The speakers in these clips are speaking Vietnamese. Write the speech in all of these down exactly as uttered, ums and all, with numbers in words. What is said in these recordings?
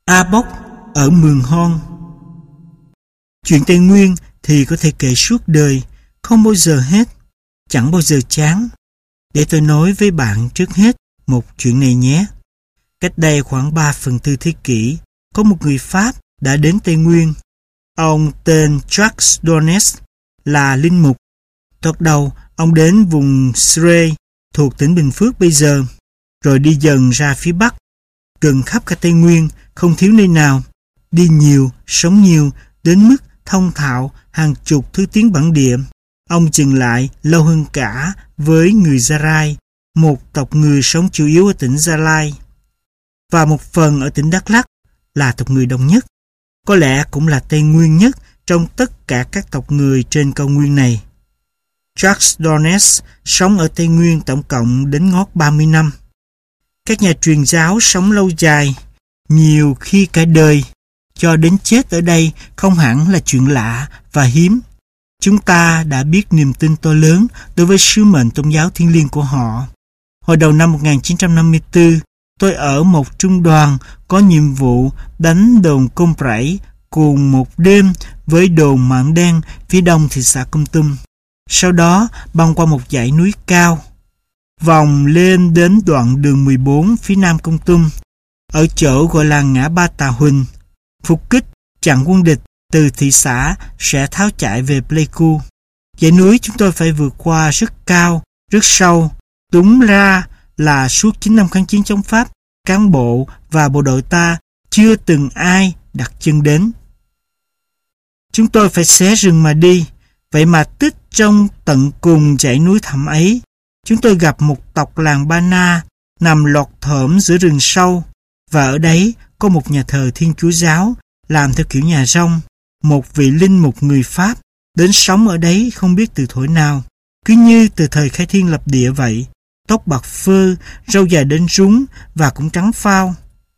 A Bốc ở Mường Hon. Chuyện Tây Nguyên thì có thể kể suốt đời, không bao giờ hết, chẳng bao giờ chán. Để tôi nói với bạn trước hết một chuyện này nhé. Cách đây khoảng ba phần tư thế kỷ, có một người Pháp đã đến Tây Nguyên. Ông tên Jacques Dornes, là linh mục. Thoạt đầu, ông đến vùng Srey thuộc tỉnh Bình Phước bây giờ, rồi đi dần ra phía Bắc, gần khắp cả Tây Nguyên, không thiếu nơi nào. Đi nhiều, sống nhiều, đến mức thông thạo hàng chục thứ tiếng bản địa. Ông dừng lại lâu hơn cả với người Gia Rai, một tộc người sống chủ yếu ở tỉnh Gia Lai, và một phần ở tỉnh Đắk Lắk, là tộc người đông nhất. Có lẽ cũng là Tây Nguyên nhất trong tất cả các tộc người trên cao nguyên này. Jacques Dornes sống ở Tây Nguyên tổng cộng đến ngót ba mươi năm. Các nhà truyền giáo sống lâu dài, nhiều khi cả đời, cho đến chết ở đây không hẳn là chuyện lạ và hiếm. Chúng ta đã biết niềm tin to lớn đối với sứ mệnh tôn giáo thiêng liêng của họ. Hồi đầu năm một nghìn chín trăm năm mươi tư, tôi ở một trung đoàn có nhiệm vụ đánh đồn Côn Rẫy cùng một đêm với đồn Mạn Đen phía đông thị xã Kon Tum. Sau đó băng qua một dãy núi cao, vòng lên đến đoạn đường mười bốn phía nam Kon Tum, ở chỗ gọi là ngã ba Tà Huỳnh. Phục kích chặn quân địch từ thị xã sẽ tháo chạy về Pleiku. Dãy núi chúng tôi phải vượt qua rất cao, rất sâu. Đúng ra là suốt chín năm kháng chiến chống Pháp, cán bộ và bộ đội ta chưa từng ai đặt chân đến. Chúng tôi phải xé rừng mà đi. Vậy mà tích trong tận cùng dãy núi thẳm ấy, chúng tôi gặp một tộc làng Ba Na nằm lọt thởm giữa rừng sâu, và ở đấy có một nhà thờ Thiên Chúa giáo làm theo kiểu nhà rông. Một vị linh mục người Pháp đến sống ở đấy không biết từ thuở nào, cứ như từ thời khai thiên lập địa vậy. Tóc bạc phơ, râu dài đến rúng và cũng trắng phao.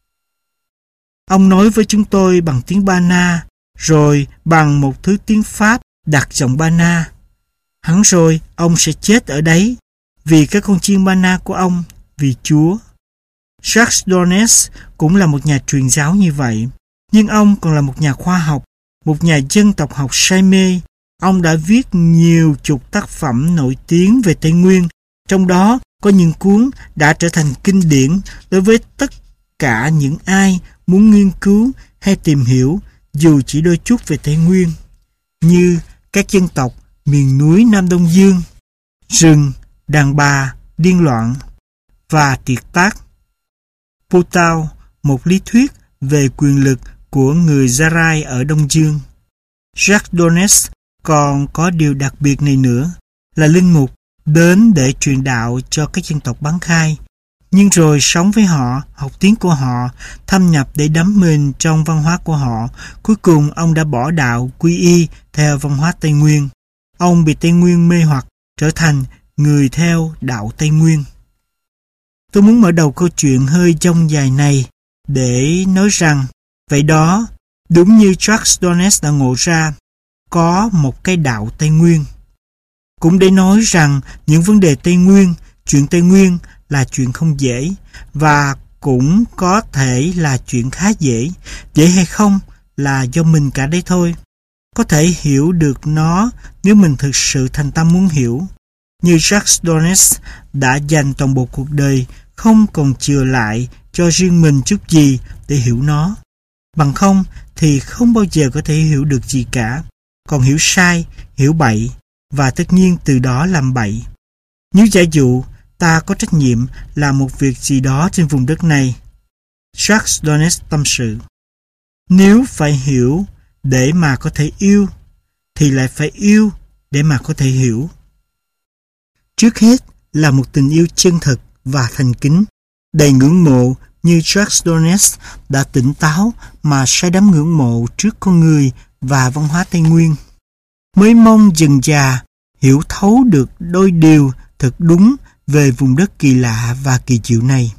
Ông nói với chúng tôi bằng tiếng Ba Na, rồi bằng một thứ tiếng Pháp đặt giọng Ba Na. Hẳn rồi ông sẽ chết ở đấy vì các con chiên Ba Na của ông, vì Chúa. Jacques Dornes cũng là một nhà truyền giáo như vậy, nhưng ông còn là một nhà khoa học, một nhà dân tộc học say mê. Ông đã viết nhiều chục tác phẩm nổi tiếng về Tây Nguyên, trong đó có những cuốn đã trở thành kinh điển đối với tất cả những ai muốn nghiên cứu hay tìm hiểu dù chỉ đôi chút về Tây Nguyên, như Các dân tộc miền núi Nam Đông Dương, Rừng, Đàn bà, Điên loạn và Tiệt tác. Potao, một lý thuyết về quyền lực của người Gia Rai ở Đông Dương. Jacques Dornes còn có điều đặc biệt này nữa, là linh mục đến để truyền đạo cho các dân tộc bán khai, nhưng rồi sống với họ, học tiếng của họ, thâm nhập để đắm mình trong văn hóa của họ. Cuối cùng ông đã bỏ đạo quy y theo văn hóa Tây Nguyên. Ông bị Tây Nguyên mê hoặc, trở thành người theo đạo Tây Nguyên. Tôi muốn mở đầu câu chuyện hơi dông dài này để nói rằng, vậy đó, đúng như Jacques Dornes đã ngộ ra, có một cái đạo Tây Nguyên. Cũng để nói rằng những vấn đề Tây Nguyên, chuyện Tây Nguyên là chuyện không dễ, và cũng có thể là chuyện khá dễ. Dễ hay không là do mình cả đấy thôi. Có thể hiểu được nó nếu mình thực sự thành tâm muốn hiểu. Như Jacques Dornes đã dành toàn bộ cuộc đời, không còn chừa lại cho riêng mình chút gì để hiểu nó. Bằng không thì không bao giờ có thể hiểu được gì cả. Còn hiểu sai, hiểu bậy, và tất nhiên từ đó làm bậy. Nếu giả dụ ta có trách nhiệm làm một việc gì đó trên vùng đất này, Jacques Dornes tâm sự, nếu phải hiểu để mà có thể yêu, thì lại phải yêu để mà có thể hiểu. Trước hết là một tình yêu chân thật và thành kính, đầy ngưỡng mộ, như Jacques Dornes đã tỉnh táo mà say đắm ngưỡng mộ trước con người và văn hóa Tây Nguyên. Mới mong dần dà hiểu thấu được đôi điều thật đúng về vùng đất kỳ lạ và kỳ diệu này.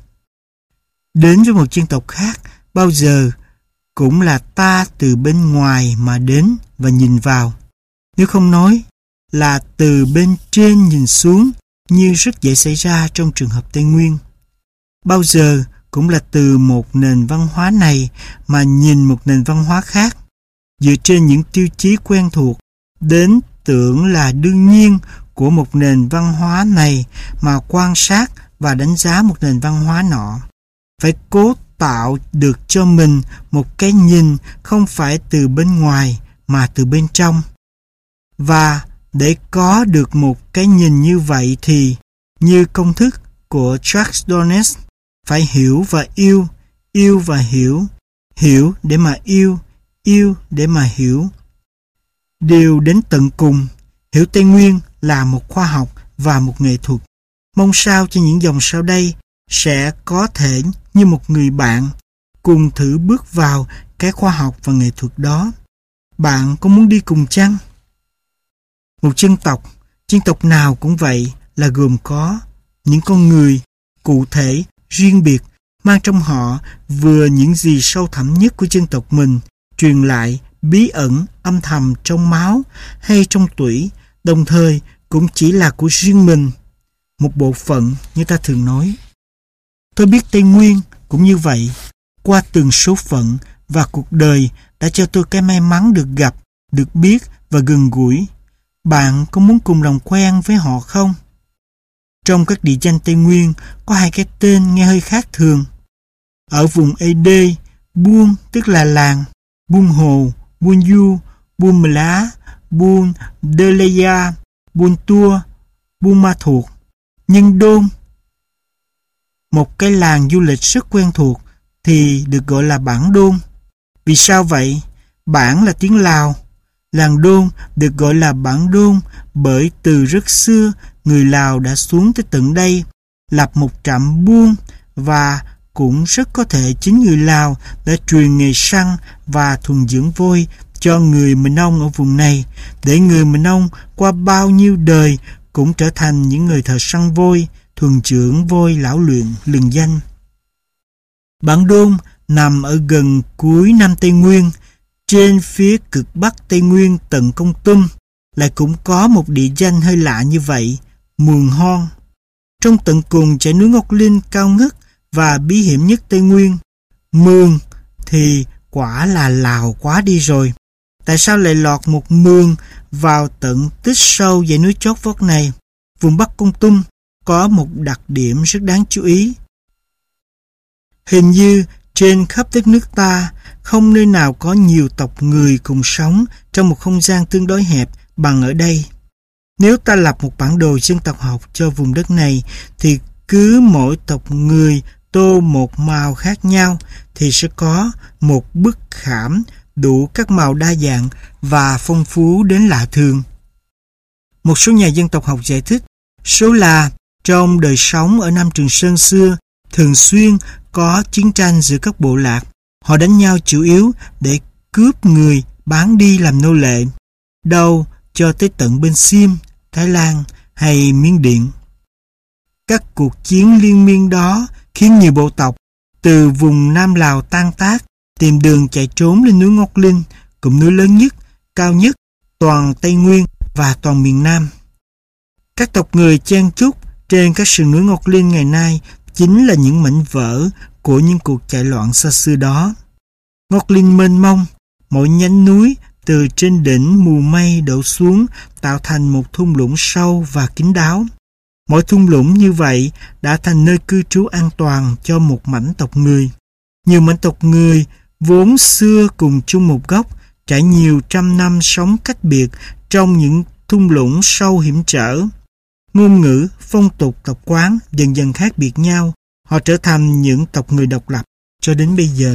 Đến với một dân tộc khác bao giờ cũng là ta từ bên ngoài mà đến và nhìn vào, nếu không nói là từ bên trên nhìn xuống, như rất dễ xảy ra trong trường hợp Tây Nguyên. Bao giờ cũng là từ một nền văn hóa này mà nhìn một nền văn hóa khác, dựa trên những tiêu chí quen thuộc, đến tưởng là đương nhiên của một nền văn hóa này mà quan sát và đánh giá một nền văn hóa nọ. Phải cố tạo được cho mình một cái nhìn không phải từ bên ngoài mà từ bên trong. Và để có được một cái nhìn như vậy thì, như công thức của Jacques Donnes, phải hiểu và yêu, yêu và hiểu, hiểu để mà yêu, yêu để mà hiểu. Điều đến tận cùng, hiểu Tây Nguyên là một khoa học và một nghệ thuật. Mong sao cho những dòng sau đây sẽ có thể như một người bạn cùng thử bước vào cái khoa học và nghệ thuật đó. Bạn có muốn đi cùng chăng? Một dân tộc, dân tộc nào cũng vậy, là gồm có những con người cụ thể, riêng biệt, mang trong họ vừa những gì sâu thẳm nhất của dân tộc mình, truyền lại bí ẩn, âm thầm trong máu hay trong tủy, đồng thời cũng chỉ là của riêng mình, một bộ phận như ta thường nói. Tôi biết Tây Nguyên cũng như vậy, qua từng số phận và cuộc đời đã cho tôi cái may mắn được gặp, được biết và gần gũi. Bạn có muốn cùng lòng quen với họ không? Trong các địa danh Tây Nguyên có hai cái tên nghe hơi khác thường. Ở vùng Ê Đê, Buôn tức là làng, Buôn Hồ, Buôn Du, Buôn Mờ Lá, Buôn Đơ Lê Gia, Buôn Tua, Buôn Ma Thuột, Nhân Đôn. Một cái làng du lịch rất quen thuộc thì được gọi là Bản Đôn. Vì sao vậy? Bản là tiếng Lào. Làng Đôn được gọi là Bản Đôn bởi từ rất xưa người Lào đã xuống tới tận đây lập một trạm buôn, và cũng rất có thể chính người Lào đã truyền nghề săn và thuần dưỡng voi cho người Mờ Nông ở vùng này, để người Mờ Nông qua bao nhiêu đời cũng trở thành những người thợ săn voi, thuần dưỡng voi lão luyện lừng danh. Bản Đôn nằm ở gần cuối Nam Tây Nguyên, trên phía cực Bắc Tây Nguyên tận Kon Tum. Lại cũng có một địa danh hơi lạ như vậy, Mường Hon. Trong tận cùng dãy núi Ngọc Linh cao ngất và bí hiểm nhất Tây Nguyên. Mường thì quả là Lào quá đi rồi. Tại sao lại lọt một mường vào tận tích sâu dãy núi chót vót này? Vùng Bắc Kon Tum có một đặc điểm rất đáng chú ý. Hình như trên khắp đất nước ta không nơi nào có nhiều tộc người cùng sống trong một không gian tương đối hẹp bằng ở đây. Nếu ta lập một bản đồ dân tộc học cho vùng đất này thì cứ mỗi tộc người tô một màu khác nhau thì sẽ có một bức khảm đủ các màu đa dạng và phong phú đến lạ thường. Một số nhà dân tộc học giải thích số là trong đời sống ở Nam Trường Sơn xưa thường xuyên có chiến tranh giữa các bộ lạc. Họ đánh nhau chủ yếu để cướp người bán đi làm nô lệ, đâu cho tới tận bên Xiêm, Thái Lan hay Miến Điện. Các cuộc chiến liên miên đó khiến nhiều bộ tộc từ vùng Nam Lào tan tác, tìm đường chạy trốn lên núi Ngọc Linh, cụm núi lớn nhất, cao nhất toàn Tây Nguyên và toàn miền Nam. Các tộc người chen chúc trên các sườn núi Ngọc Linh ngày nay chính là những mảnh vỡ của những cuộc chạy loạn xa xưa đó. Ngọc Linh mênh mông, mỗi nhánh núi từ trên đỉnh mù mây đổ xuống tạo thành một thung lũng sâu và kín đáo. Mỗi thung lũng như vậy đã thành nơi cư trú an toàn cho một mảnh tộc người. Nhiều mảnh tộc người vốn xưa cùng chung một gốc, trải nhiều trăm năm sống cách biệt trong những thung lũng sâu hiểm trở. Ngôn ngữ, phong tục, tập quán dần dần khác biệt nhau. Họ trở thành những tộc người độc lập cho đến bây giờ.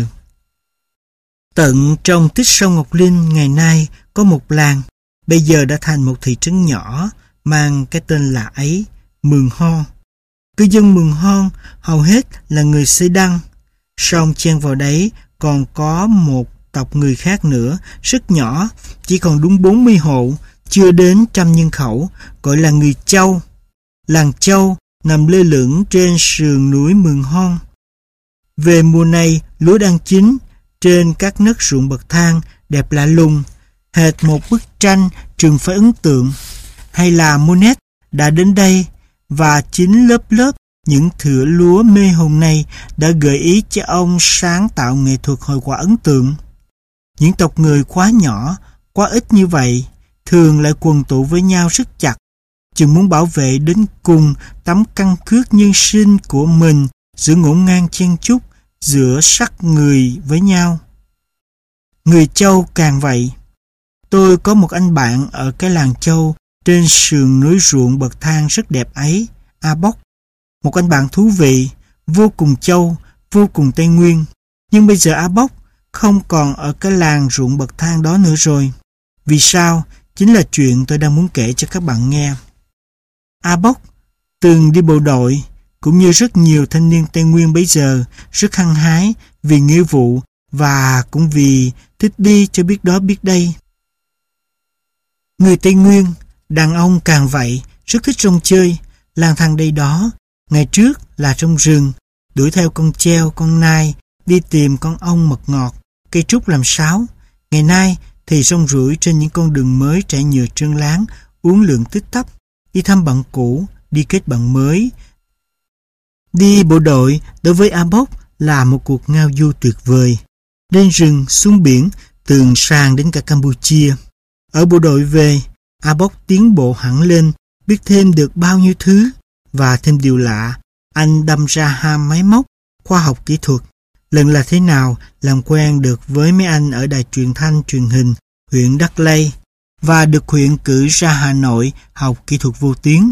Tận trong tích sông Ngọc Linh ngày nay có một làng, bây giờ đã thành một thị trấn nhỏ mang cái tên lạ ấy, Mường Hon. Cư dân Mường Hon hầu hết là người Xê Đăng, song chen vào đấy còn có một tộc người khác nữa, rất nhỏ, chỉ còn đúng bốn mươi hộ, chưa đến trăm nhân khẩu, gọi là người Châu. Làng Châu nằm lơ lửng trên sườn núi Mường Hon. Về mùa này, lúa đang chín, trên các nấc ruộng bậc thang đẹp lạ lùng, hệt một bức tranh trường phải ấn tượng. Hay là Monet đã đến đây và chính lớp lớp Những thửa lúa mê hồn này đã gợi ý cho ông sáng tạo nghệ thuật hội họa ấn tượng. Những tộc người quá nhỏ, quá ít như vậy, thường lại quần tụ với nhau rất chặt, chừng muốn bảo vệ đến cùng tấm căn cước nhân sinh của mình giữa ngổn ngang chen chúc giữa sắc người với nhau. Người Châu càng vậy. Tôi có một anh bạn ở cái làng Châu trên sườn núi ruộng bậc thang rất đẹp ấy, A Bốc. Một anh bạn thú vị, vô cùng Châu, vô cùng Tây Nguyên. Nhưng bây giờ A Bốc không còn ở cái làng ruộng bậc thang đó nữa rồi. Vì sao? Chính là chuyện tôi đang muốn kể cho các bạn nghe. A Bốc từng đi bộ đội, cũng như rất nhiều thanh niên Tây Nguyên bây giờ, rất hăng hái vì nghĩa vụ và cũng vì thích đi cho biết đó biết đây. Người Tây Nguyên, đàn ông càng vậy, rất thích rong chơi, lang thang đây đó. Ngày trước là trong rừng, đuổi theo con treo, con nai, đi tìm con ong mật ngọt, cây trúc làm sáo. Ngày nay thì rong ruổi trên những con đường mới trải nhựa trơn láng, uốn lượn tích tắp, đi thăm bạn cũ, đi kết bạn mới. Đi bộ đội đối với A Bốc là một cuộc ngao du tuyệt vời. Lên rừng, xuống biển, từ Sàng đến cả Campuchia. Ở bộ đội về, A Bốc tiến bộ hẳn lên, biết thêm được bao nhiêu thứ. Và thêm điều lạ, anh đâm ra ham máy móc, khoa học kỹ thuật. Lần là thế nào làm quen được với mấy anh ở đài truyền thanh truyền hình huyện Đắc Lây và được huyện cử ra Hà Nội học kỹ thuật vô tuyến.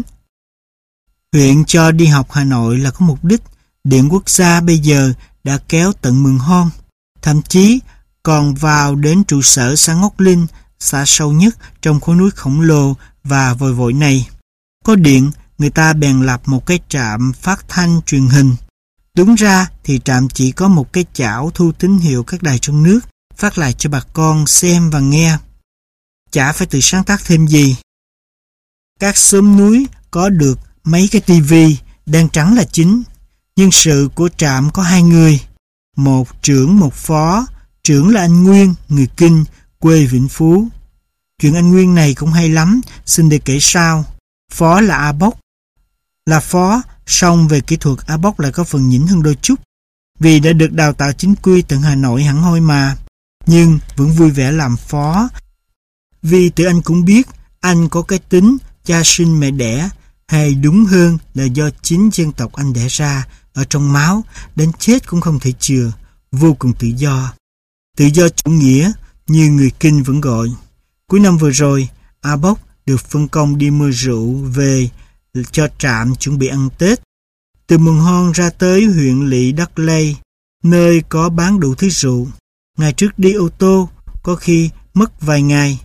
Huyện cho đi học Hà Nội là có mục đích. Điện quốc gia bây giờ đã kéo tận Mường Hon, thậm chí còn vào đến trụ sở xã Ngọc Linh, xã sâu nhất trong khối núi khổng lồ và vội vội này. Có điện, người ta bèn lập một cái trạm phát thanh truyền hình. Đúng ra thì trạm chỉ có một cái chảo thu tín hiệu các đài trong nước, phát lại cho bà con xem và nghe. Chả phải tự sáng tác thêm gì. Các xóm núi có được mấy cái tivi, đèn trắng là chính. Nhân sự của trạm có hai người, một trưởng một phó. Trưởng là anh Nguyên, người Kinh, quê Vĩnh Phú. Chuyện anh Nguyên này cũng hay lắm, xin để kể sau. Phó là A Bốc. Là phó, song về kỹ thuật A Bốc lại có phần nhỉnh hơn đôi chút, vì đã được đào tạo chính quy tận Hà Nội hẳn hoi mà. Nhưng vẫn vui vẻ làm phó, vì tự anh cũng biết anh có cái tính cha sinh mẹ đẻ, hay đúng hơn là do chính dân tộc anh đẻ ra, ở trong máu, đến chết cũng không thể chừa, vô cùng tự do. Tự do chủ nghĩa, như người Kinh vẫn gọi. Cuối năm vừa rồi, A Bốc được phân công đi mua rượu về cho trạm chuẩn bị ăn Tết. Từ Mường Hon ra tới huyện lỵ Đắc Lây, nơi có bán đủ thứ rượu. Ngày trước đi ô tô, có khi mất vài ngày.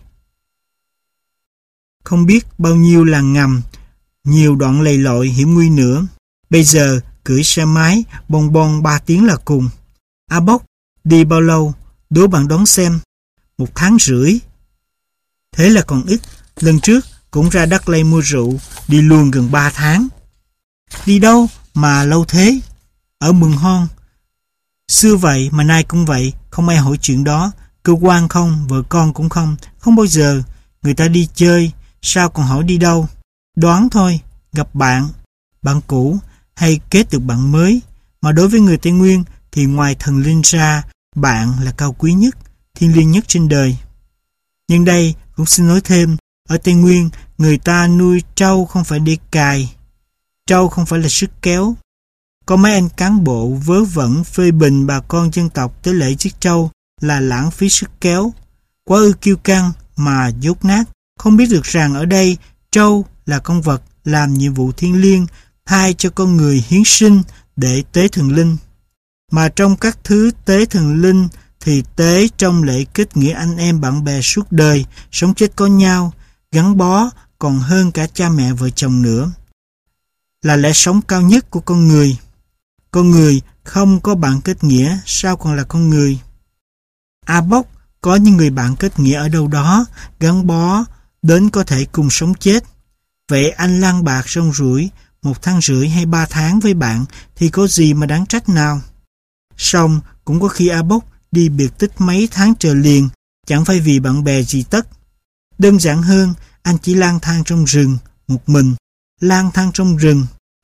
Không biết bao nhiêu là ngầm, nhiều đoạn lầy lội hiểm nguy nữa. Bây giờ cưỡi xe máy, bon bon ba tiếng là cùng. A Bốc đi bao lâu? Đố bạn đoán xem. Một tháng rưỡi. Thế là còn ít. Lần trước cũng ra Đắc Lây mua rượu, đi luôn gần ba tháng. Đi đâu mà lâu thế? Ở Mường Hon. Xưa vậy mà nay cũng vậy, không ai hỏi chuyện đó. Cơ quan không, vợ con cũng không. Không bao giờ. Người ta đi chơi, sao còn hỏi đi đâu? Đoán thôi, gặp bạn, bạn cũ hay kết được bạn mới. Mà đối với người Tây Nguyên thì ngoài thần linh ra, bạn là cao quý nhất, thiêng liêng nhất trên đời. Nhưng đây cũng xin nói thêm, ở Tây Nguyên người ta nuôi trâu không phải để cài. Trâu không phải là sức kéo. Có mấy anh cán bộ vớ vẩn phê bình bà con dân tộc tới lễ giết trâu là lãng phí sức kéo. Quá ư kiêu căng mà dốt nát, không biết được rằng ở đây trâu là con vật làm nhiệm vụ thiêng liêng thay cho con người hiến sinh để tế thần linh. Mà trong các thứ tế thần linh thì tế trong lễ kết nghĩa anh em bạn bè suốt đời, sống chết có nhau, gắn bó còn hơn cả cha mẹ vợ chồng nữa. Là lẽ sống cao nhất của con người. Con người không có bạn kết nghĩa, sao còn là con người? A Bốc có những người bạn kết nghĩa ở đâu đó, gắn bó, đến có thể cùng sống chết. Vậy anh lang bạc rong ruổi một tháng rưỡi hay ba tháng với bạn thì có gì mà đáng trách nào? Song cũng có khi A Bốc đi biệt tích mấy tháng trời liền, chẳng phải vì bạn bè gì tất. Đơn giản hơn, anh chỉ lang thang trong rừng, một mình, lang thang trong rừng,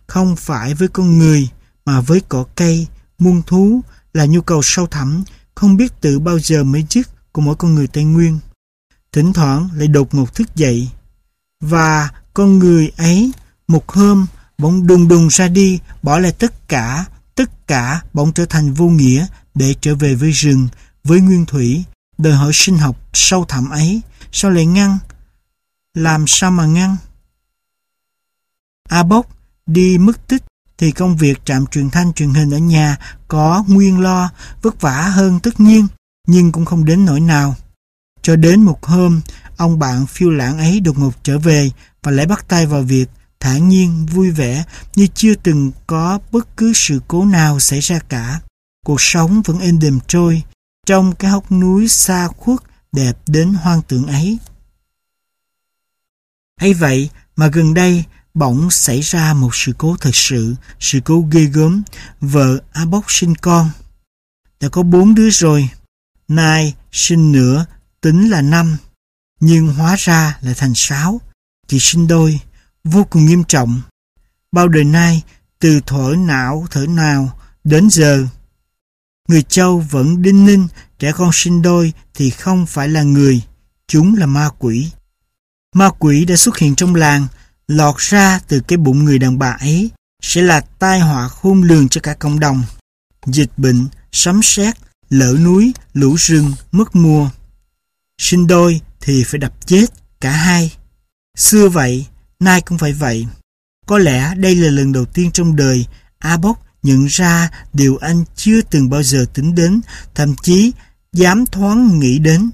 không phải với con người, mà với cỏ cây, muôn thú, là nhu cầu sâu thẳm, không biết từ bao giờ mới dứt của mỗi con người Tây Nguyên. Thỉnh thoảng lại đột ngột thức dậy. Và con người ấy, một hôm, bỗng đùng đùng ra đi, bỏ lại tất cả, tất cả bỗng trở thành vô nghĩa để trở về với rừng, với nguyên thủy. Đòi hỏi sinh học sâu thẳm ấy, sao lại ngăn? Làm sao mà ngăn? A Bốc đi mất tích thì công việc trạm truyền thanh truyền hình ở nhà có nguyên lo, vất vả hơn tất nhiên, nhưng cũng không đến nỗi nào. Cho đến một hôm, ông bạn phiêu lãng ấy đột ngột trở về và lại bắt tay vào việc, thản nhiên, vui vẻ, như chưa từng có bất cứ sự cố nào xảy ra cả. Cuộc sống vẫn êm đềm trôi, trong cái hốc núi xa khuất đẹp đến hoang tưởng ấy. Ấy vậy mà gần đây, bỗng xảy ra một sự cố thật sự, sự cố ghê gớm. Vợ A Bốc sinh con. Đã có bốn đứa rồi. Nay sinh nữa, tính là năm. Nhưng hóa ra lại thành sáu. Chị sinh đôi, vô cùng nghiêm trọng. Bao đời nay, từ thở não thở nào đến giờ, người Châu vẫn đinh ninh trẻ con sinh đôi thì không phải là người, chúng là ma quỷ. Ma quỷ đã xuất hiện trong làng, lọt ra từ cái bụng người đàn bà ấy, sẽ là tai họa khôn lường cho cả cộng đồng. Dịch bệnh, sấm sét, lở núi, lũ rừng, mất mùa. Sinh đôi thì phải đập chết cả hai. Xưa vậy, nay cũng phải vậy. Có lẽ đây là lần đầu tiên trong đời A Bốc nhận ra điều anh chưa từng bao giờ tính đến, thậm chí dám thoáng nghĩ đến.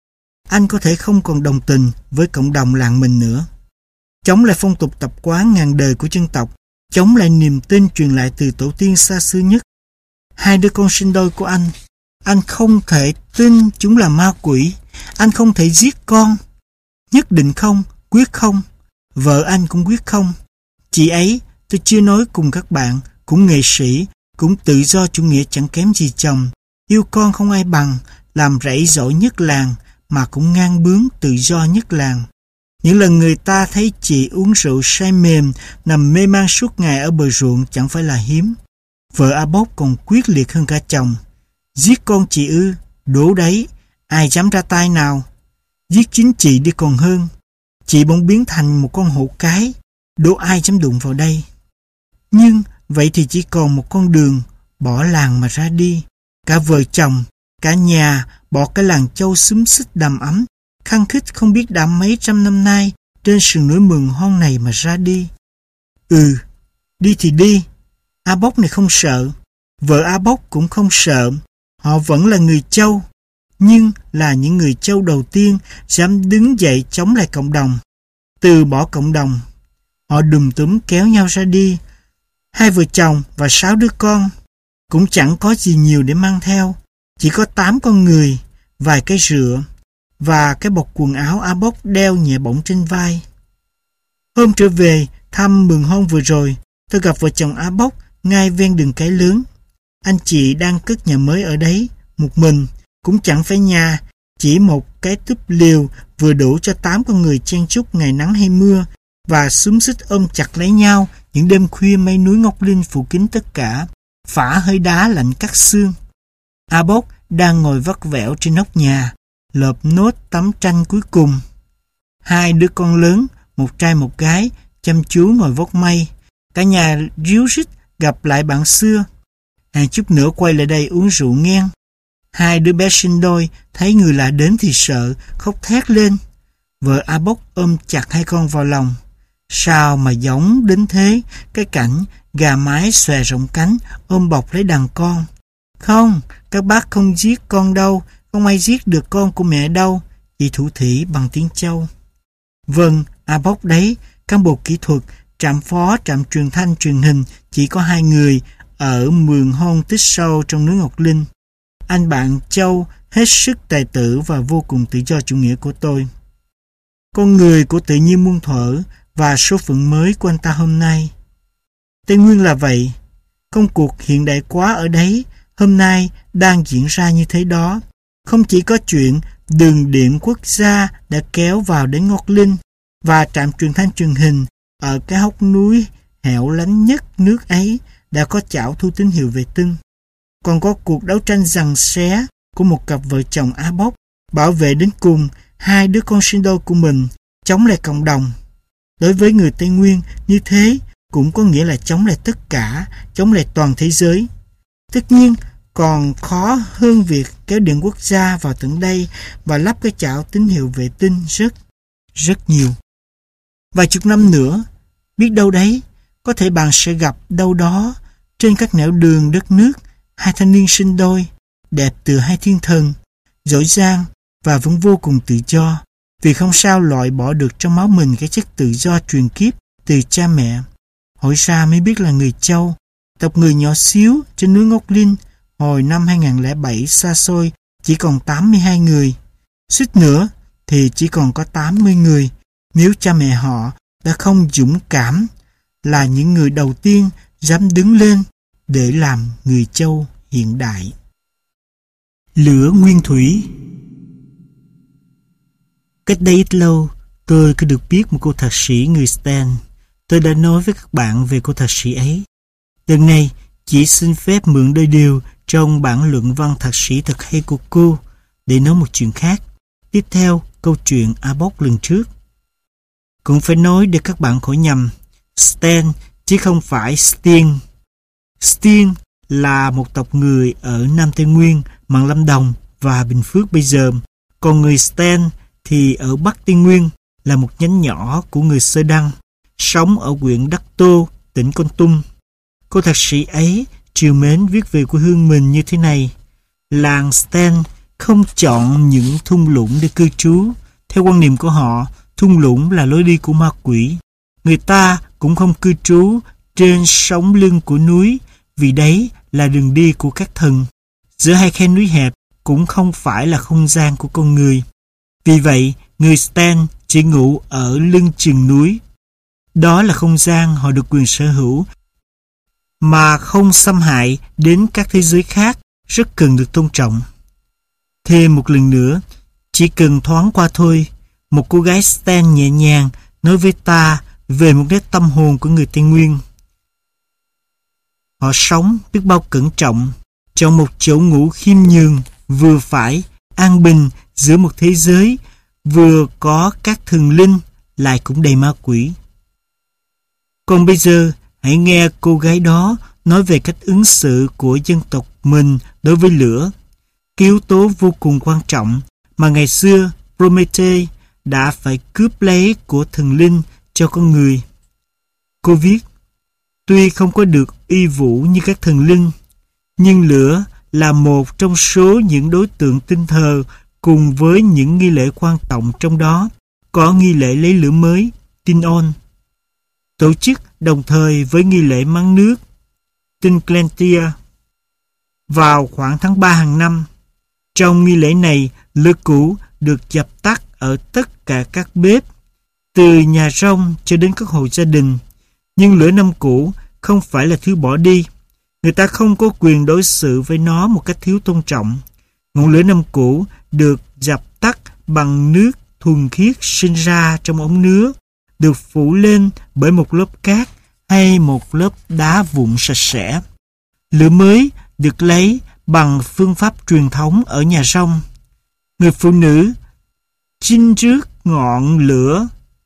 Anh có thể không còn đồng tình với cộng đồng làng mình nữa. Chống lại phong tục tập quán ngàn đời của dân tộc, chống lại niềm tin truyền lại từ tổ tiên xa xưa nhất. Hai đứa con sinh đôi của anh, anh không thể tin chúng là ma quỷ. Anh không thể giết con. Nhất định không, quyết không. Vợ anh cũng quyết không. Chị ấy, tôi chưa nói cùng các bạn, cũng nghệ sĩ, cũng tự do chủ nghĩa chẳng kém gì chồng. Yêu con không ai bằng, làm rẫy giỏi nhất làng, mà cũng ngang bướng tự do nhất làng. Những lần người ta thấy chị uống rượu say mềm, nằm mê man suốt ngày ở bờ ruộng chẳng phải là hiếm. Vợ A Bốc còn quyết liệt hơn cả chồng. Giết con chị ư, đổ đấy, ai dám ra tay nào. Giết chính chị đi còn hơn. Chị bỗng biến thành một con hổ cái, đổ ai dám đụng vào đây. Nhưng vậy thì chỉ còn một con đường, bỏ làng mà ra đi. Cả vợ chồng, cả nhà bỏ cái làng Châu xúm xít đầm ấm, khăng khít không biết đã mấy trăm năm nay trên sườn núi Mường Hon này mà ra đi. Ừ, đi thì đi. A Bốc này không sợ. Vợ A Bốc cũng không sợ. Họ vẫn là người Châu, nhưng là những người Châu đầu tiên dám đứng dậy chống lại cộng đồng. Từ bỏ cộng đồng, họ đùm túm kéo nhau ra đi. Hai vợ chồng và sáu đứa con, cũng chẳng có gì nhiều để mang theo. Chỉ có tám con người, vài cái rựa và cái bọc quần áo A Bốc đeo nhẹ bổng trên vai. Hôm trở về thăm Mường Hon vừa rồi, tôi gặp vợ chồng A Bốc ngay ven đường cái lớn. Anh chị đang cất nhà mới ở đấy, một mình, cũng chẳng phải nhà, chỉ một cái túp liều vừa đủ cho tám con người chen chúc ngày nắng hay mưa, và xúm xít ôm chặt lấy nhau những đêm khuya mây núi Ngọc Linh phủ kín tất cả, phả hơi đá lạnh cắt xương. A Bốc đang ngồi vắt vẻo trên nóc nhà, lợp nốt tấm tranh cuối cùng. Hai đứa con lớn, một trai một gái, chăm chú ngồi vót mây. Cả nhà ríu rít gặp lại bạn xưa. Hàng chút nữa quay lại đây uống rượu ngang. Hai đứa bé sinh đôi thấy người lạ đến thì sợ, khóc thét lên. Vợ A Bốc ôm chặt hai con vào lòng. Sao mà giống đến thế, cái cảnh gà mái xòe rộng cánh ôm bọc lấy đàn con. Không, các bác không giết con đâu, không ai giết được con của mẹ đâu, chị thủ thỉ bằng tiếng Châu. Vâng, A Bốc đấy, cán bộ kỹ thuật, trạm phó, trạm truyền thanh truyền hình chỉ có hai người ở Mường Hon tích sâu trong núi Ngọc Linh. Anh bạn Châu hết sức tài tử và vô cùng tự do chủ nghĩa của tôi. Con người của tự nhiên muôn thuở và số phận mới của anh ta hôm nay. Tây Nguyên là vậy. Công cuộc hiện đại quá ở đấy hôm nay đang diễn ra như thế đó. Không chỉ có chuyện đường điện quốc gia đã kéo vào đến Ngọc Linh và trạm truyền thanh truyền hình ở cái hốc núi hẻo lánh nhất nước ấy đã có chảo thu tín hiệu vệ tinh. Còn có cuộc đấu tranh giằng xé của một cặp vợ chồng Á Bốc bảo vệ đến cùng hai đứa con sinh đôi của mình, chống lại cộng đồng. Đối với người Tây Nguyên, như thế cũng có nghĩa là chống lại tất cả, chống lại toàn thế giới. Tất nhiên, còn khó hơn việc kéo điện quốc gia vào tận đây và lắp cái chảo tín hiệu vệ tinh rất, rất nhiều. Vài chục năm nữa, biết đâu đấy, có thể bạn sẽ gặp đâu đó trên các nẻo đường đất nước hai thanh niên sinh đôi, đẹp từ hai thiên thần, giỏi giang và vẫn vô cùng tự do, vì không sao loại bỏ được trong máu mình cái chất tự do truyền kiếp từ cha mẹ. Hỏi ra mới biết là người Châu, tộc người nhỏ xíu trên núi Ngốc Linh, hồi năm hai không không bảy xa xôi chỉ còn tám mươi hai người. Suýt nữa thì chỉ còn có tám mươi người nếu cha mẹ họ đã không dũng cảm, là những người đầu tiên dám đứng lên để làm người Châu hiện đại. Lửa nguyên thủy. Cách đây ít lâu, tôi có được biết một cô thạc sĩ người Stan. Tôi đã nói với các bạn về cô thạc sĩ ấy. Lần này, chỉ xin phép mượn đôi điều trong bản luận văn thạc sĩ thật hay của cô để nói một chuyện khác. Tiếp theo, câu chuyện A Bốc lần trước. Cũng phải nói để các bạn khỏi nhầm, Stan chứ không phải Stiên. Stiên là một tộc người ở Nam Tây Nguyên, Mạn Lâm Đồng và Bình Phước bây giờ. Còn người Stan thì ở Bắc Tây Nguyên, là một nhánh nhỏ của người Sơ Đăng, sống ở huyện Đắc Tô, tỉnh Kon Tum. Cô thạc sĩ ấy trìu mến viết về quê hương mình như thế này: làng Stan không chọn những thung lũng để cư trú. Theo quan niệm của họ, thung lũng là lối đi của ma quỷ. Người ta cũng không cư trú trên sóng lưng của núi, vì đấy là đường đi của các thần. Giữa hai khe núi hẹp cũng không phải là không gian của con người. Vì vậy, người Stan chỉ ngủ ở lưng chừng núi. Đó là không gian họ được quyền sở hữu, mà không xâm hại đến các thế giới khác, rất cần được tôn trọng. Thêm một lần nữa, chỉ cần thoáng qua thôi, một cô gái Stan nhẹ nhàng nói với ta về một nét tâm hồn của người Tây Nguyên. Họ sống biết bao cẩn trọng, trong một chỗ ngủ khiêm nhường, vừa phải, an bình giữa một thế giới vừa có các thần linh lại cũng đầy ma quỷ. Còn bây giờ, hãy nghe cô gái đó nói về cách ứng xử của dân tộc mình đối với lửa, cái yếu tố vô cùng quan trọng mà ngày xưa Promethe đã phải cướp lấy của thần linh cho con người. Cô viết: tuy không có được uy vũ như các thần linh, nhưng lửa là một trong số những đối tượng tinh thờ, cùng với những nghi lễ quan trọng trong đó có nghi lễ lấy lửa mới, Tin-on, tổ chức đồng thời với nghi lễ mắng nước, Tinclentia, vào khoảng tháng ba hàng năm. Trong nghi lễ này, lửa cũ được dập tắt ở tất cả các bếp, từ nhà rông cho đến các hộ gia đình. Nhưng lửa năm cũ không phải là thứ bỏ đi. Người ta không có quyền đối xử với nó một cách thiếu tôn trọng. Ngọn lửa năm cũ được dập tắt bằng nước thuần khiết sinh ra trong ống nứa, được phủ lên bởi một lớp cát hay một lớp đá vụn sạch sẽ. Lửa mới được lấy bằng phương pháp truyền thống ở nhà rông. Người phụ nữ chinh rước ngọn lửa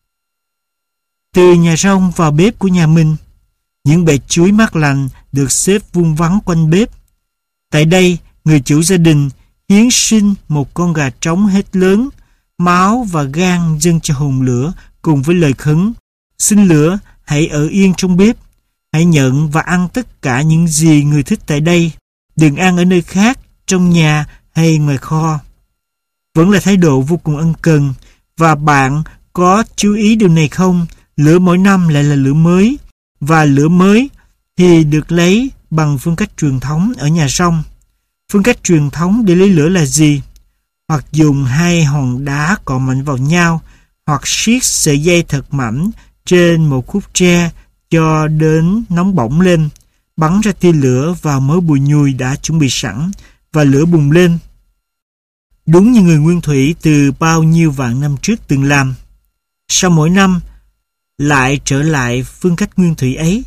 từ nhà rông vào bếp của nhà mình. Những bệ chuối mát lành được xếp vuông vắn quanh bếp. Tại đây, người chủ gia đình hiến sinh một con gà trống hết lớn, máu và gan dâng cho hồn lửa cùng với lời khấn: xin lửa hãy ở yên trong bếp, hãy nhận và ăn tất cả những gì người thích tại đây, đừng ăn ở nơi khác, trong nhà hay ngoài kho. Vẫn là thái độ vô cùng ân cần. Và bạn có chú ý điều này không? Lửa mỗi năm lại là lửa mới, và lửa mới thì được lấy bằng phương cách truyền thống ở nhà rông. Phương cách truyền thống để lấy lửa là gì? Hoặc dùng hai hòn đá cọ mạnh vào nhau, hoặc siết sợi dây thật mảnh trên một khúc tre cho đến nóng bỏng lên, bắn ra tia lửa vào mớ bùi nhùi đã chuẩn bị sẵn, và lửa bùng lên. Đúng như người Nguyên Thủy từ bao nhiêu vạn năm trước từng làm. Sau mỗi năm, lại trở lại phương cách nguyên thủy ấy.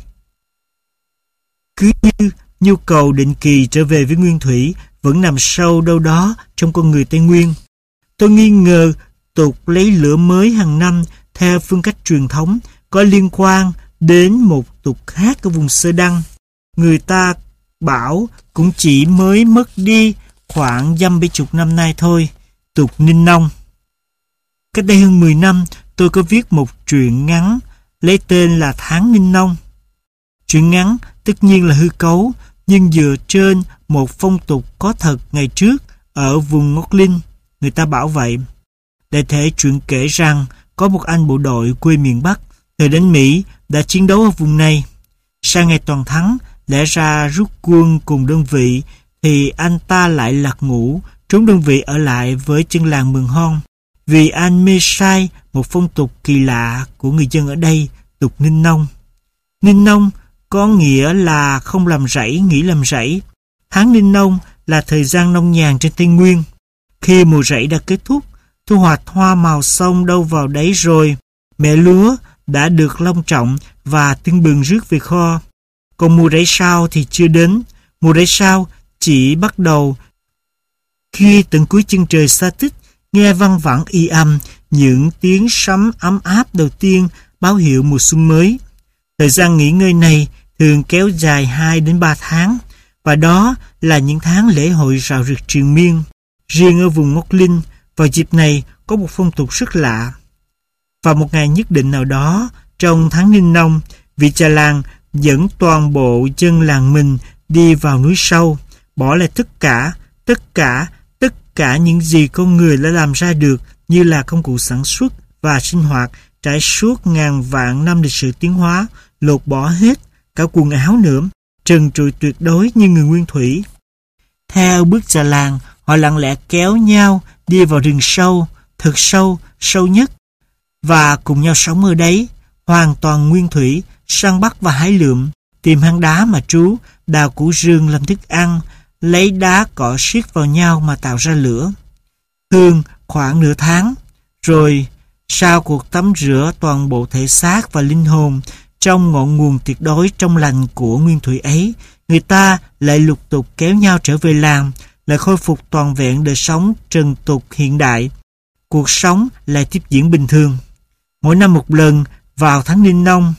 Cứ như nhu cầu định kỳ trở về với nguyên thủy vẫn nằm sâu đâu đó trong con người Tây Nguyên. Tôi nghi ngờ tục lấy lửa mới hàng năm theo phương cách truyền thống có liên quan đến một tục khác ở vùng Sơ Đăng. Người ta bảo cũng chỉ mới mất đi khoảng dăm bảy chục năm nay thôi, tục Ninh Nông. Cách đây hơn mười năm, tôi có viết một truyện ngắn lấy tên là Tháng Ninh Nông. Truyện ngắn tất nhiên là hư cấu, nhưng dựa trên một phong tục có thật ngày trước ở vùng Ngọc Linh. Người ta bảo vậy. Đại thể chuyện kể rằng có một anh bộ đội quê miền Bắc, thời đánh Mỹ đã chiến đấu ở vùng này. Sang ngày toàn thắng, lẽ ra rút quân cùng đơn vị, thì anh ta lại lạc ngũ, trốn đơn vị ở lại với dân làng Mường Hon. Vì anh mê sai một phong tục kỳ lạ của người dân ở đây, tục Ninh Nông. Ninh Nông có nghĩa là không làm rẫy, nghỉ làm rẫy. Tháng Ninh Nông là thời gian nông nhàn trên Tây Nguyên. Khi mùa rẫy đã kết thúc, thu hoạch hoa màu xong đâu vào đấy rồi, mẹ lúa đã được long trọng và tưng bừng rước về kho. Còn mùa rẫy sau thì chưa đến. Mùa rẫy sau chỉ bắt đầu khi tận cuối chân trời xa tích nghe văng vẳng y âm những tiếng sấm ấm áp đầu tiên báo hiệu mùa xuân mới. Thời gian nghỉ ngơi này thường kéo dài hai đến ba tháng, và đó là những tháng lễ hội rạo rực triền miên. Riêng ở vùng Ngọc Linh, vào dịp này có một phong tục rất lạ. Vào một ngày nhất định nào đó, trong tháng Ninh Nông, vị cha làng dẫn toàn bộ dân làng mình đi vào núi sâu, bỏ lại tất cả, tất cả, tất cả những gì con người đã làm ra được như là công cụ sản xuất và sinh hoạt trải suốt ngàn vạn năm lịch sử tiến hóa, lột bỏ hết, cả quần áo nữa, trần trụi tuyệt đối như người nguyên thủy. Theo bước già làng, họ lặng lẽ kéo nhau đi vào rừng sâu, thật sâu, sâu nhất, và cùng nhau sống ở đấy, hoàn toàn nguyên thủy, săn bắt và hái lượm, tìm hang đá mà trú, đào củ rừng làm thức ăn, lấy đá cọ siết vào nhau mà tạo ra lửa. Thường khoảng nửa tháng, rồi sau cuộc tắm rửa toàn bộ thể xác và linh hồn trong ngọn nguồn tuyệt đối trong lành của nguyên thủy ấy, người ta lại lục tục kéo nhau trở về làng, lại khôi phục toàn vẹn đời sống trần tục hiện đại. Cuộc sống lại tiếp diễn bình thường. Mỗi năm một lần vào tháng Ninh Nông,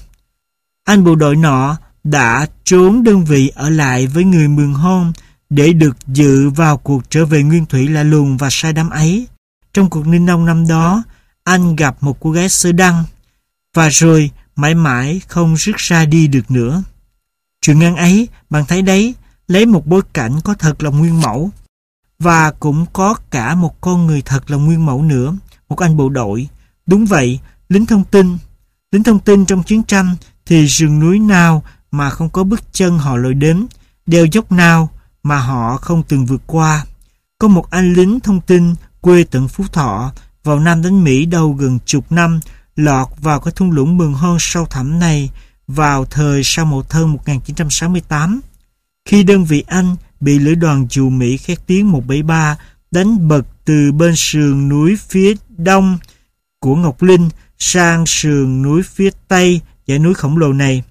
anh bộ đội nọ đã trốn đơn vị ở lại với người Mường Hon để được dự vào cuộc trở về nguyên thủy lạ lùng và sai đắm ấy. Trong cuộc Ninh Nông năm đó, anh gặp một cô gái Sơ Đăng, và rồi mãi mãi không rước ra đi được nữa. Chuyện ngắn ấy, bạn thấy đấy, lấy một bối cảnh có thật là nguyên mẫu, và cũng có cả một con người thật là nguyên mẫu nữa, một anh bộ đội. Đúng vậy, lính thông tin. Lính thông tin trong chiến tranh thì rừng núi nào mà không có bước chân họ lội đến, đèo dốc nào mà họ không từng vượt qua. Có một anh lính thông tin quê tận Phú Thọ, vào Nam đánh Mỹ đâu gần chục năm, lọt vào cái thung lũng Mường Hon sâu thẳm này vào thời sau Mậu Thân một nghìn chín trăm sáu mươi tám. Khi đơn vị Anh bị lữ đoàn dù Mỹ khét tiếng một bảy ba đánh bật từ bên sườn núi phía đông của Ngọc Linh sang sườn núi phía tây dãy núi khổng lồ này.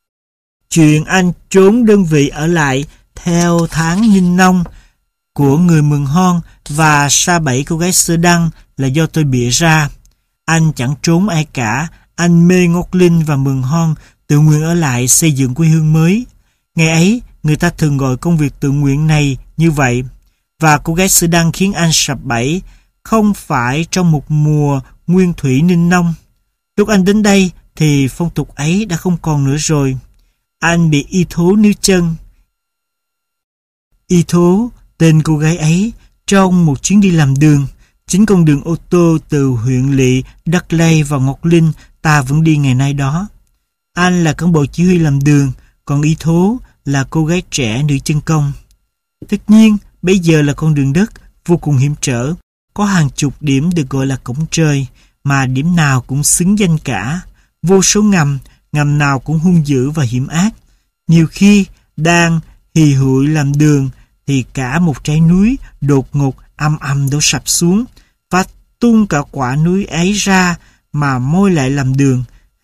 Chuyện anh trốn đơn vị ở lại theo tháng Ninh Nông của người Mường Hon và sa bẫy cô gái Sơ Đăng là do tôi bịa ra. Anh chẳng trốn ai cả, anh mê Ngọc Linh và Mường Hon, tự nguyện ở lại xây dựng quê hương mới. Ngày ấy, người ta thường gọi công việc tự nguyện này như vậy. Và cô gái Sơ Đăng khiến anh sập bẫy, không phải trong một mùa nguyên thủy Ninh Nông. Lúc anh đến đây thì phong tục ấy đã không còn nữa rồi. Anh bị y thố níu chân. Y thố, tên cô gái ấy, trong một chuyến đi làm đường. Chính con đường ô tô từ huyện lỵ Đắc Lây vào Ngọc Linh ta vẫn đi ngày nay đó. Anh là cán bộ chỉ huy làm đường, còn Y thố là cô gái trẻ nữ chân công. Tất nhiên, bây giờ là con đường đất vô cùng hiểm trở, có hàng chục điểm được gọi là cổng trời, mà điểm nào cũng xứng danh cả. Vô số ngầm, ngầm nào cũng hung dữ và hiểm ác. Nhiều khi đang hì hụi làm đường thì cả một trái núi đột ngột âm âm đổ sập xuống, và tung cả quả núi ấy ra mà môi lại làm đường,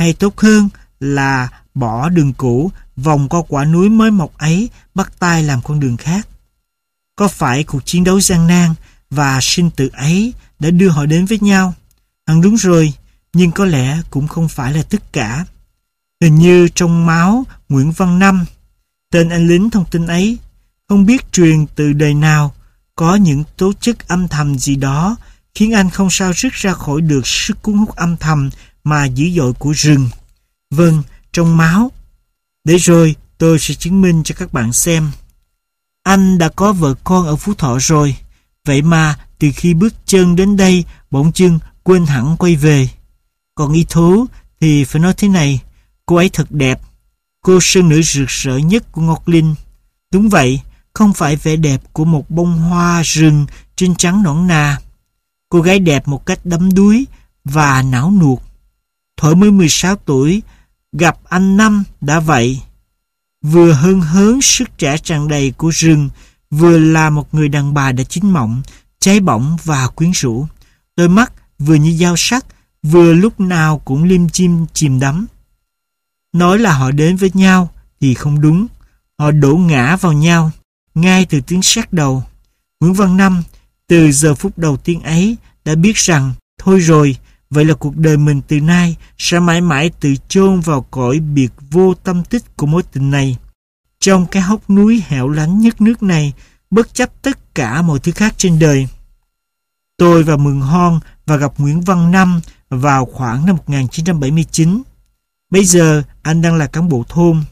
hay tốt hơn là bỏ đường cũ, vòng qua quả núi mới mọc ấy, bắt tay làm con đường khác? Có phải cuộc chiến đấu gian nan và sinh tử ấy đã đưa họ đến với nhau? Hẳn đúng rồi, nhưng có lẽ cũng không phải là tất cả. Hình như trong máu Nguyễn Văn Năm, tên anh lính thông tin ấy, không biết truyền từ đời nào, có những tố chất âm thầm gì đó khiến anh không sao rứt ra khỏi được sức cuốn hút âm thầm mà dữ dội của rừng. Vâng, trong máu. Để rồi tôi sẽ chứng minh cho các bạn xem. Anh đã có vợ con ở Phú Thọ rồi, vậy mà từ khi bước chân đến đây bỗng dưng quên hẳn quay về. Còn Y Thú thì phải nói thế này, cô ấy thật đẹp, cô sơn nữ rực rỡ nhất của Ngọc Linh. Đúng vậy, không phải vẻ đẹp của một bông hoa rừng trên trắng nõn nà. Cô gái đẹp một cách đắm đuối và não nuột. Thuở mới mười sáu tuổi, gặp anh Năm đã vậy. Vừa hân hớn sức trẻ tràn đầy của rừng, vừa là một người đàn bà đã chín mọng, cháy bỏng và quyến rũ. Đôi mắt vừa như dao sắc, vừa lúc nào cũng lim dim chìm đắm. Nói là họ đến với nhau thì không đúng. Họ đổ ngã vào nhau, ngay từ tiếng sét đầu. Nguyễn Văn Năm, từ giờ phút đầu tiên ấy, đã biết rằng, thôi rồi, vậy là cuộc đời mình từ nay sẽ mãi mãi tự chôn vào cõi biệt vô tâm tích của mối tình này. Trong cái hốc núi hẻo lánh nhất nước này, bất chấp tất cả mọi thứ khác trên đời. Tôi vào Mường Hon và gặp Nguyễn Văn Năm vào khoảng năm một nghìn chín trăm bảy mươi chín. Bây giờ anh đang là cán bộ thôn.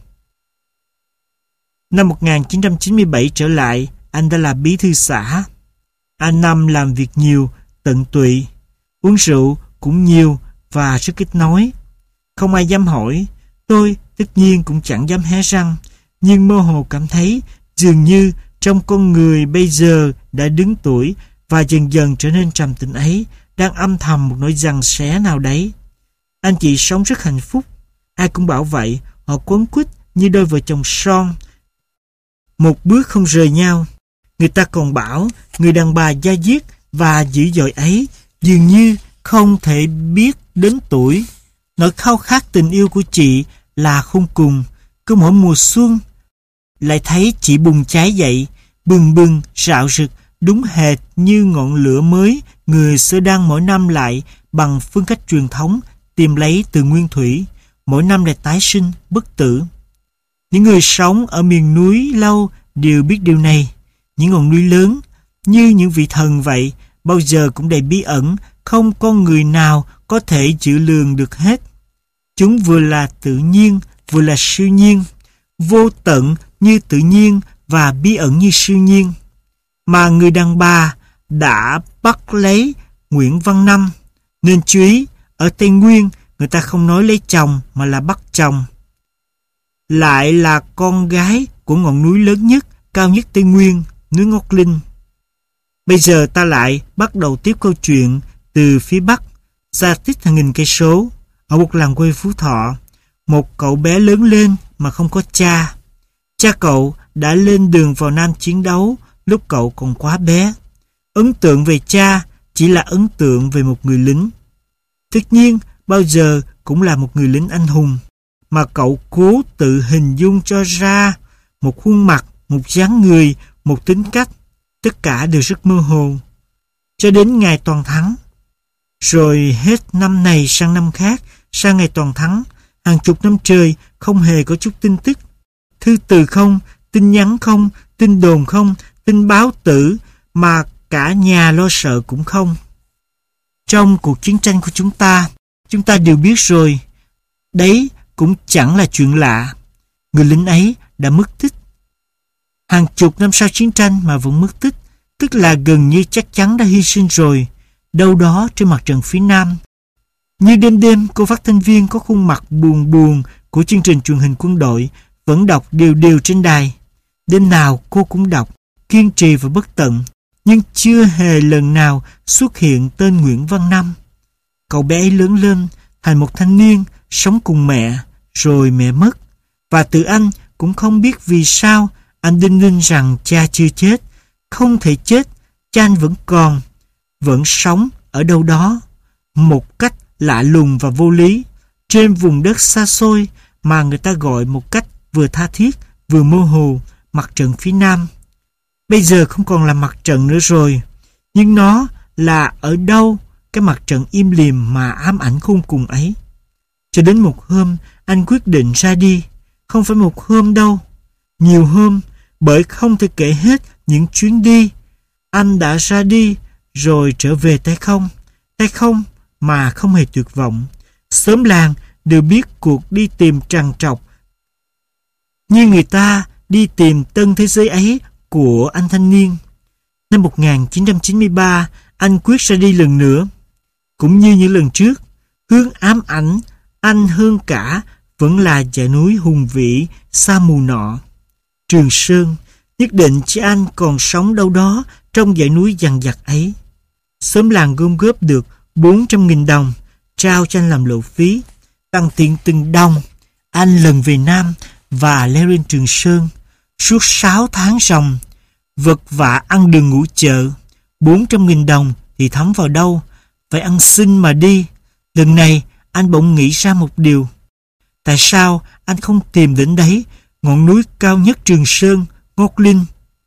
Năm một nghìn chín trăm chín mươi bảy trở lại, anh đã là bí thư xã. Anh Năm làm việc nhiều, tận tụy, uống rượu cũng nhiều và rất ít nói. Không ai dám hỏi, tôi tất nhiên cũng chẳng dám hé răng, nhưng mơ hồ cảm thấy dường như trong con người bây giờ đã đứng tuổi và dần dần trở nên trầm tĩnh ấy đang âm thầm một nỗi giằng xé nào đấy. Anh chị sống rất hạnh phúc, ai cũng bảo vậy, họ quấn quýt như đôi vợ chồng son, một bước không rời nhau. Người ta còn bảo người đàn bà da diết và dữ dội ấy dường như không thể biết đến tuổi. Nỗi khao khát tình yêu của chị là không cùng. Cứ mỗi mùa xuân lại thấy chị bùng cháy dậy, bừng bừng rạo rực, đúng hệt như ngọn lửa mới người xưa đang mỗi năm lại bằng phương cách truyền thống tìm lấy từ nguyên thủy, mỗi năm lại tái sinh bất tử. Những người sống ở miền núi lâu đều biết điều này. Những ngọn núi lớn như những vị thần vậy, bao giờ cũng đầy bí ẩn, không con người nào có thể dự lường được hết. Chúng vừa là tự nhiên, vừa là siêu nhiên, vô tận như tự nhiên và bí ẩn như siêu nhiên. Mà người đàn bà đã bắt lấy Nguyễn Văn Năm, nên chú ý, ở Tây Nguyên người ta không nói lấy chồng mà là bắt chồng. Lại là con gái của ngọn núi lớn nhất, cao nhất Tây Nguyên, núi Ngọc Linh. Bây giờ ta lại bắt đầu tiếp câu chuyện từ phía Bắc, xa tích hàng nghìn cây số, ở một làng quê Phú Thọ. Một cậu bé lớn lên mà không có cha. Cha cậu đã lên đường vào Nam chiến đấu lúc cậu còn quá bé. Ấn tượng về cha chỉ là ấn tượng về một người lính. Tất nhiên, bao giờ cũng là một người lính anh hùng, mà cậu cố tự hình dung cho ra một khuôn mặt, một dáng người, một tính cách, tất cả đều rất mơ hồ. Cho đến ngày toàn thắng. Rồi hết năm này sang năm khác, sang ngày toàn thắng, hàng chục năm trời không hề có chút tin tức. Thư từ không, tin nhắn không, tin đồn không, tin báo tử, mà cả nhà lo sợ cũng không. Trong cuộc chiến tranh của chúng ta, chúng ta đều biết rồi, đấy cũng chẳng là chuyện lạ. Người lính ấy đã mất tích. Hàng chục năm sau chiến tranh mà vẫn mất tích, tức là gần như chắc chắn đã hy sinh rồi, đâu đó trên mặt trận phía Nam. Như đêm đêm, cô phát thanh viên có khuôn mặt buồn buồn của chương trình truyền hình quân đội vẫn đọc đều đều trên đài. Đêm nào cô cũng đọc, kiên trì và bất tận, nhưng chưa hề lần nào xuất hiện tên Nguyễn Văn Năm. Cậu bé ấy lớn lên thành một thanh niên sống cùng mẹ, rồi mẹ mất. Và tự anh cũng không biết vì sao anh đinh ninh rằng cha chưa chết. Không thể chết, cha anh vẫn còn, vẫn sống ở đâu đó, một cách lạ lùng và vô lý. trên vùng đất xa xôi mà người ta gọi một cách vừa tha thiết vừa mơ hồ mặt trận phía Nam. Bây giờ không còn là mặt trận nữa rồi, nhưng nó là ở đâu cái mặt trận im lìm mà ám ảnh khôn cùng ấy. Cho đến một hôm anh quyết định ra đi, không phải một hôm đâu, nhiều hôm, bởi không thể kể hết những chuyến đi. Anh đã ra đi rồi trở về tay không, tay không mà không hề tuyệt vọng. Xóm làng đều biết cuộc đi tìm trằn trọc như người ta đi tìm tân thế giới ấy của anh thanh niên. Năm một nghìn chín trăm chín mươi ba, anh quyết ra đi lần nữa. Cũng như những lần trước, hướng ám ảnh anh hơn cả vẫn là dãy núi hùng vĩ xa mù nọ. Trường Sơn, nhất định chị anh còn sống đâu đó trong dãy núi dằng dặc ấy. Xóm làng gom góp được bốn trăm nghìn đồng, trao cho anh làm lộ phí. Tăng tiền từng đồng, anh lần về Nam và leo lên Trường Sơn. Suốt sáu tháng ròng, vật vả ăn đường ngủ chợ. Bốn trăm nghìn đồng thì thấm vào đâu, phải ăn xin mà đi. Lần này anh bỗng nghĩ ra một điều. Tại sao anh không tìm đến đấy, ngọn núi cao nhất Trường Sơn, Ngọc Linh?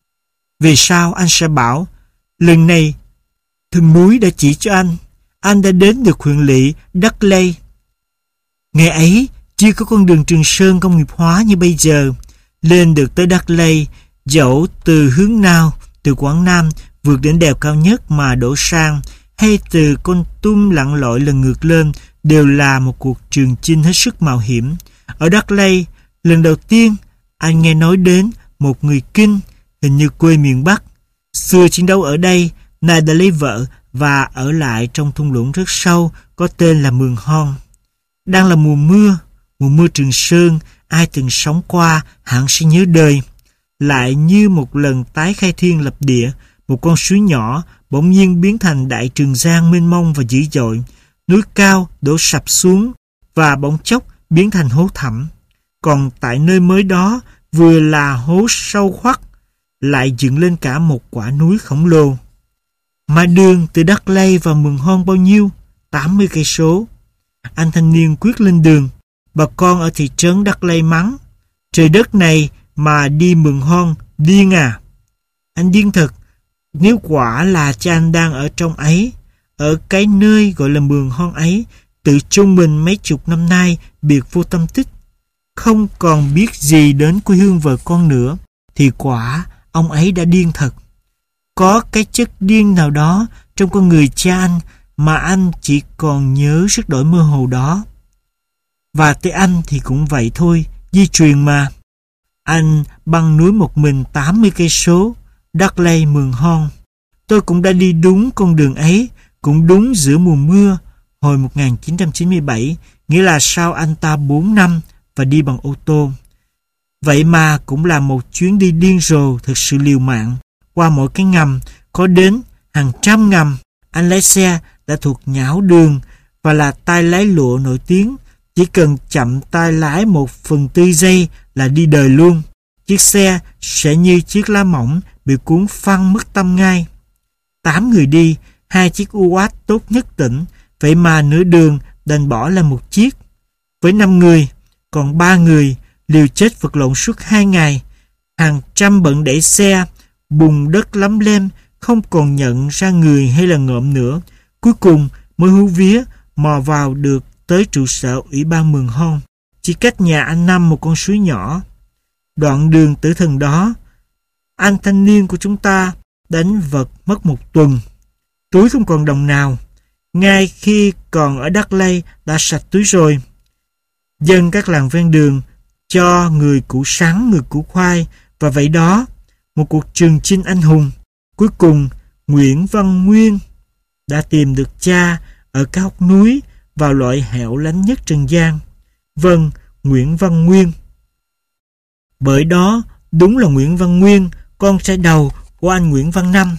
Về sau anh sẽ bảo, lần này thần núi đã chỉ cho anh, anh đã đến được huyện lỵ Đắc Lây. Ngày ấy chưa có con đường Trường Sơn công nghiệp hóa như bây giờ. Lên được tới Đắc Lây, dẫu từ hướng nào, từ Quảng Nam vượt đến đèo cao nhất mà đổ sang, hay từ Kon Tum lặn lội lần ngược lên, đều là một cuộc trường chinh hết sức mạo hiểm. Ở Đắc Lây, lần đầu tiên anh nghe nói đến một người Kinh, hình như quê miền Bắc. Xưa chiến đấu ở đây, nay đã lấy vợ và ở lại trong thung lũng rất sâu có tên là Mường Hon. Đang là mùa mưa, mùa mưa Trường Sơn, ai từng sống qua hẳn sẽ nhớ đời. Lại như một lần tái khai thiên lập địa, một con suối nhỏ bỗng nhiên biến thành đại Trường Giang mênh mông và dữ dội. Núi cao đổ sập xuống và bỗng chốc biến thành hố thẳm. Còn tại nơi mới đó vừa là hố sâu hoắt, lại dựng lên cả một quả núi khổng lồ. Mà đường từ Đắc Lây vào Mường Hon bao nhiêu? tám mươi cây số. Anh thanh niên quyết lên đường. Bà con ở thị trấn Đắc Lây mắng, trời đất này mà đi Mường Hon, điên à? Anh điên thật, nếu quả là cha anh đang ở trong ấy, ở cái nơi gọi là Mường Hon ấy, tự trung mình mấy chục năm nay biệt vô tâm tích, không còn biết gì đến quê hương vợ con nữa, thì quả ông ấy đã điên thật. Có cái chất điên nào đó trong con người cha anh mà anh chỉ còn nhớ rất đổi mơ hồ đó. Và tới anh thì cũng vậy thôi, di truyền mà. Anh băng núi một mình tám mươi cây số, Đắc Lây Mường Hon. Tôi cũng đã đi đúng con đường ấy, cũng đúng giữa mùa mưa, hồi một nghìn chín trăm chín mươi bảy, nghĩa là sau anh ta bốn năm và đi bằng ô tô. Vậy mà cũng là một chuyến đi điên rồ, thực sự liều mạng. Qua mỗi cái ngầm, có đến hàng trăm ngầm, anh lái xe đã thuộc nhão đường và là tay lái lụa nổi tiếng. Chỉ cần chậm tay lái một phần tư giây là đi đời luôn. Chiếc xe sẽ như chiếc lá mỏng bị cuốn phăng mất tâm ngay. Tám người đi, hai chiếc u a tê tốt nhất tỉnh, vậy mà nửa đường đành bỏ lại một chiếc. Với năm người, còn ba người liều chết vật lộn suốt hai ngày. Hàng trăm bận đẩy xe, bùn đất lấm lem, không còn nhận ra người hay là ngợm nữa. Cuối cùng mới hú vía mò vào được tới trụ sở Ủy ban Mường Hon, chỉ cách nhà anh Năm một con suối nhỏ. Đoạn đường tử thần đó, anh thanh niên của chúng ta đánh vật mất một tuần. Túi không còn đồng nào, ngay khi còn ở Đắc Lây đã sạch túi rồi. Dân các làng ven đường cho người củ sắn, người củ khoai, và vậy đó, một cuộc trường chinh anh hùng. Cuối cùng, Nguyễn Văn Nguyên đã tìm được cha ở cái hốc núi vào loại hẻo lánh nhất Trần gian. Vâng, Nguyễn Văn Nguyên. Bởi đó, đúng là Nguyễn Văn Nguyên, con trai đầu của anh Nguyễn Văn Năm.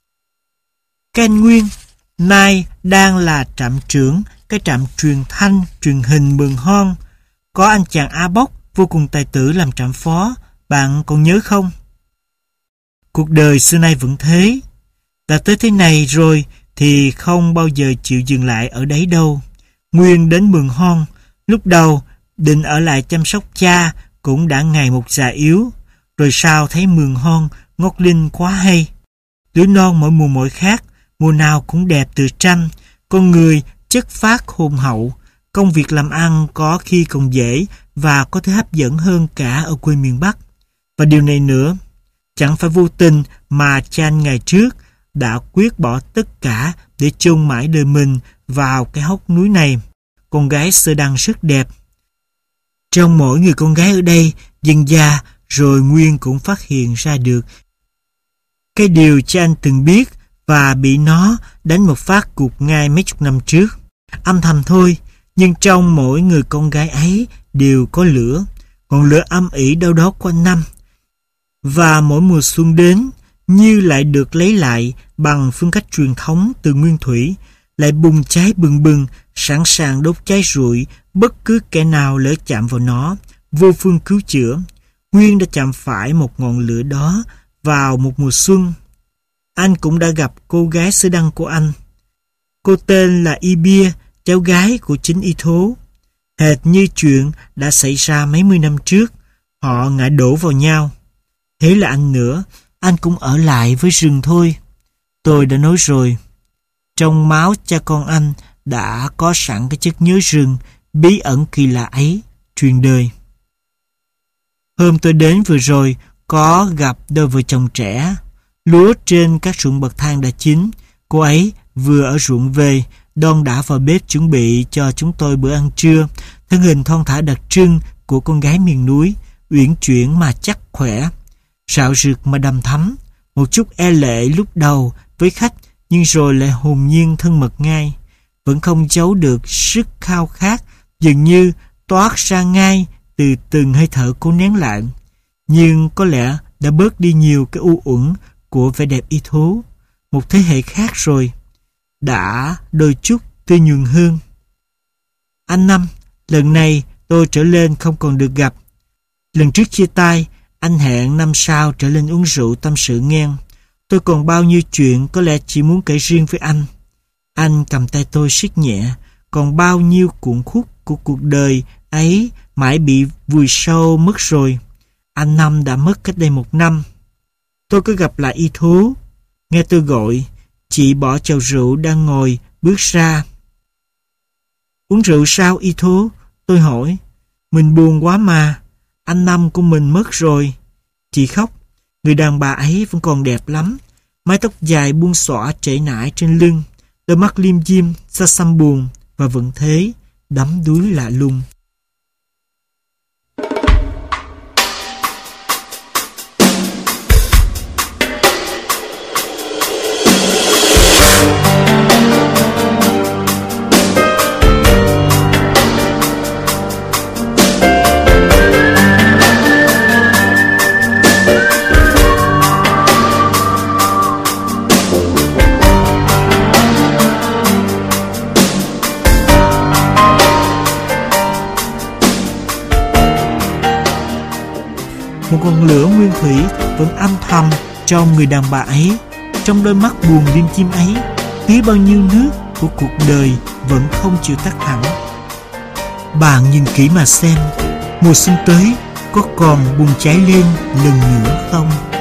Cái anh Nguyên nay đang là trạm trưởng cái trạm truyền thanh, truyền hình Mường Hon. Có anh chàng A Bốc vô cùng tài tử làm trạm phó, bạn còn nhớ không? Cuộc đời xưa nay vẫn thế. Đã tới thế này rồi thì không bao giờ chịu dừng lại ở đấy đâu. Nguyên đến Mường Hon, Lúc đầu, định ở lại chăm sóc cha cũng đã ngày một già yếu, rồi sau thấy mường hon, ngọc linh quá hay. Đứa non mỗi mùa mỗi khác, mùa nào cũng đẹp từ tranh, con người chất phác hồn hậu, công việc làm ăn có khi còn dễ và có thể hấp dẫn hơn cả ở quê miền Bắc. Và điều này nữa, chẳng phải vô tình mà cha anh ngày trước đã quyết bỏ tất cả để chôn mãi đời mình vào cái hốc núi này. Con gái Sơ Đăng rất đẹp. Trong mỗi người con gái ở đây, dần già rồi Nguyên cũng phát hiện ra được cái điều cha anh từng biết và bị nó đánh một phát gục ngay mấy chục năm trước. Âm thầm thôi, nhưng trong mỗi người con gái ấy đều có lửa, ngọn lửa âm ỉ đâu đó quanh năm. Và mỗi mùa xuân đến, như lại được lấy lại bằng phương cách truyền thống từ nguyên thủy, lại bùng cháy bừng bừng, sẵn sàng đốt cháy rụi bất cứ kẻ nào lỡ chạm vào nó, vô phương cứu chữa. Nguyên đã chạm phải một ngọn lửa đó vào một mùa xuân. Anh cũng đã gặp cô gái Sơ Đăng của anh. Cô tên là Y Bia, cháu gái của chính Y Thố. Hệt như chuyện đã xảy ra mấy mươi năm trước, họ ngã đổ vào nhau. Thế là anh nữa, anh cũng ở lại với rừng thôi. Tôi đã nói rồi, trong máu cha con anh đã có sẵn cái chất nhớ rừng bí ẩn kỳ lạ ấy, truyền đời. Hôm tôi đến vừa rồi, có gặp đôi vợ chồng trẻ. Lúa trên các ruộng bậc thang đã chín. Cô ấy vừa ở ruộng về, đon đã vào bếp chuẩn bị cho chúng tôi bữa ăn trưa. Thân hình thon thả đặc trưng của con gái miền núi, uyển chuyển mà chắc khỏe, rạo rực mà đầm thắm, một chút e lệ lúc đầu với khách, nhưng rồi lại hồn nhiên thân mật ngay. Vẫn không giấu được sức khao khát, dường như toát ra ngay từ từng hơi thở cố nén lại. Nhưng có lẽ đã bớt đi nhiều cái u uẩn của vẻ đẹp Y Thố. Một thế hệ khác rồi, đã đôi chút tươi nhuần hơn. Anh Năm, lần này tôi trở lên không còn được gặp. Lần trước chia tay, anh hẹn năm sau trở lên uống rượu tâm sự nghe. Tôi còn bao nhiêu chuyện có lẽ chỉ muốn kể riêng với anh. Anh cầm tay tôi siết nhẹ, còn bao nhiêu cuộn khúc của cuộc đời ấy mãi bị vùi sâu mất rồi. Anh Năm đã mất cách đây một năm. Tôi có gặp lại Y Thố. Nghe tôi gọi, chị bỏ chầu rượu đang ngồi bước ra. Uống rượu sao Y Thố? Tôi hỏi. Mình buồn quá mà, anh Năm của mình mất rồi. Chị khóc. Người đàn bà ấy vẫn còn đẹp lắm. Mái tóc dài buông xõa trễ nải trên lưng, đôi mắt liêm diêm, xa xăm buồn và vẫn thế, đắm đuối lạ lùng. Một ngọn lửa nguyên thủy vẫn âm thầm trong người đàn bà ấy, trong đôi mắt buồn liêm chim ấy, tí bao nhiêu nước của cuộc đời vẫn không chịu tắt hẳn. Bạn nhìn kỹ mà xem, mùa xuân tới có còn bùng cháy lên lần nữa không?